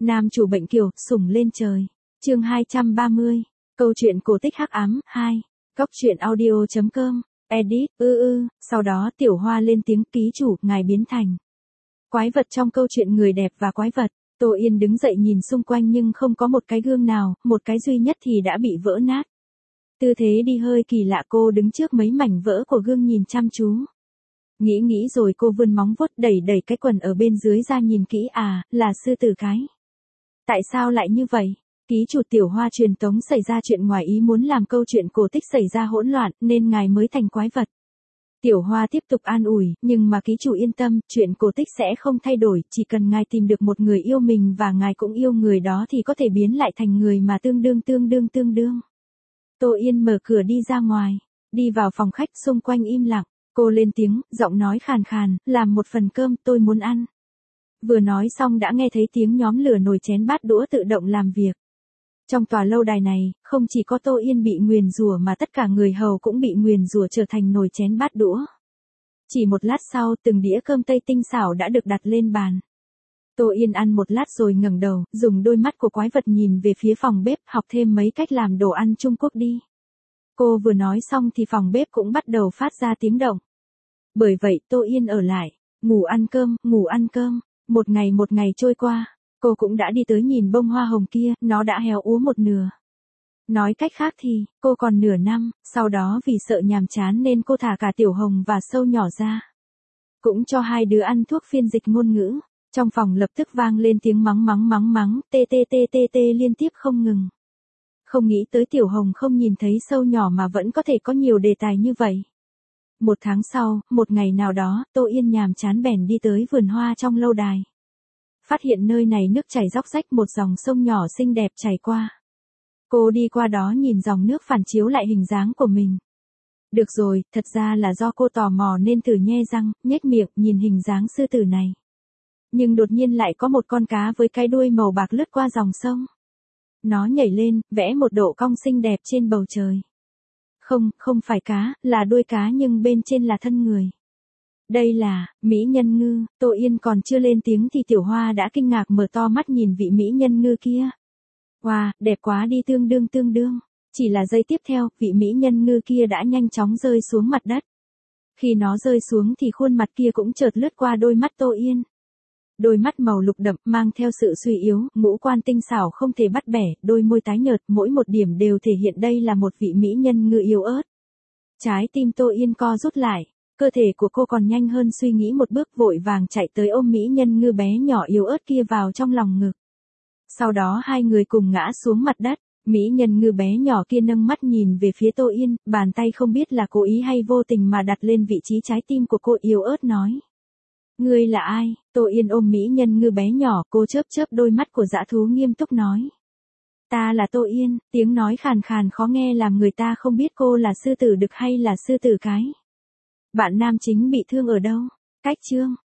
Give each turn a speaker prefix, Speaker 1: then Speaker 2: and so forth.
Speaker 1: Nam chủ bệnh kiều, sủng lên trời. Chương 230. Câu chuyện cổ tích hắc ám 2. Góc truyện audio.com. Edit. Sau đó Tiểu Hoa lên tiếng, ký chủ, ngài biến thành quái vật trong câu chuyện người đẹp và quái vật. Tô Yên đứng dậy nhìn xung quanh nhưng không có một cái gương nào, một cái duy nhất thì đã bị vỡ nát. Tư thế đi hơi kỳ lạ, cô đứng trước mấy mảnh vỡ của gương nhìn chăm chú. Nghĩ rồi cô vươn móng vuốt đẩy cái quần ở bên dưới ra, nhìn kỹ, là sư tử cái. Tại sao lại như vậy? Ký chủ, Tiểu Hoa truyền tống xảy ra chuyện ngoài ý muốn, làm câu chuyện cổ tích xảy ra hỗn loạn nên ngài mới thành quái vật. Tiểu Hoa tiếp tục an ủi, nhưng mà ký chủ yên tâm, chuyện cổ tích sẽ không thay đổi, chỉ cần ngài tìm được một người yêu mình và ngài cũng yêu người đó thì có thể biến lại thành người mà tương đương. Tô Yên mở cửa đi ra ngoài, đi vào phòng khách, xung quanh im lặng, cô lên tiếng, giọng nói khàn khàn, làm một phần cơm, tôi muốn ăn. Vừa nói xong đã nghe thấy tiếng nhóm lửa nồi chén bát đũa tự động làm việc. Trong tòa lâu đài này, không chỉ có Tô Yên bị nguyền rủa mà tất cả người hầu cũng bị nguyền rủa trở thành nồi chén bát đũa. Chỉ một lát sau, từng đĩa cơm tây tinh xảo đã được đặt lên bàn. Tô Yên ăn một lát rồi ngẩng đầu, dùng đôi mắt của quái vật nhìn về phía phòng bếp, học thêm mấy cách làm đồ ăn Trung Quốc đi. Cô vừa nói xong thì phòng bếp cũng bắt đầu phát ra tiếng động. Bởi vậy Tô Yên ở lại, ngủ ăn cơm. Một ngày trôi qua, cô cũng đã đi tới nhìn bông hoa hồng kia, nó đã héo úa một nửa. Nói cách khác thì, cô còn nửa năm, sau đó vì sợ nhàm chán nên cô thả cả Tiểu Hồng và Sâu nhỏ ra. Cũng cho hai đứa ăn thuốc phiên dịch ngôn ngữ. Trong phòng lập tức vang lên tiếng mắng, tê liên tiếp không ngừng. Không nghĩ tới Tiểu Hồng không nhìn thấy Sâu nhỏ mà vẫn có thể có nhiều đề tài như vậy. Một tháng sau, một ngày nào đó, Tô Yên nhàm chán bèn đi tới vườn hoa trong lâu đài. Phát hiện nơi này nước chảy róc rách, một dòng sông nhỏ xinh đẹp chảy qua. Cô đi qua đó nhìn dòng nước phản chiếu lại hình dáng của mình. Được rồi, thật ra là do cô tò mò nên thử nhe răng, nhếch miệng nhìn hình dáng sư tử này. Nhưng đột nhiên lại có một con cá với cái đuôi màu bạc lướt qua dòng sông. Nó nhảy lên, vẽ một độ cong xinh đẹp trên bầu trời. Không phải cá, là đuôi cá nhưng bên trên là thân người. Đây là mỹ nhân ngư. Tô Yên còn chưa lên tiếng thì Tiểu Hoa đã kinh ngạc mở to mắt nhìn vị mỹ nhân ngư kia. Wow, đẹp quá đi, tương đương. Chỉ là giây tiếp theo, vị mỹ nhân ngư kia đã nhanh chóng rơi xuống mặt đất. Khi nó rơi xuống thì khuôn mặt kia cũng chợt lướt qua đôi mắt Tô Yên. Đôi mắt màu lục đậm, mang theo sự suy yếu, ngũ quan tinh xảo không thể bắt bẻ, đôi môi tái nhợt, mỗi một điểm đều thể hiện đây là một vị mỹ nhân ngư yếu ớt. Trái tim Tô Yên co rút lại, cơ thể của cô còn nhanh hơn suy nghĩ một bước, vội vàng chạy tới ôm mỹ nhân ngư bé nhỏ yếu ớt kia vào trong lòng ngực. Sau đó hai người cùng ngã xuống mặt đất, mỹ nhân ngư bé nhỏ kia nâng mắt nhìn về phía Tô Yên, bàn tay không biết là cố ý hay vô tình mà đặt lên vị trí trái tim của cô, yếu ớt nói. Ngươi là ai? Tô Yên ôm mỹ nhân ngư bé nhỏ, cô chớp đôi mắt của dã thú nghiêm túc nói. Ta là Tô Yên, tiếng nói khàn khàn khó nghe làm người ta không biết cô là sư tử đực hay là sư tử cái. Bạn nam chính bị thương ở đâu? Cách chương.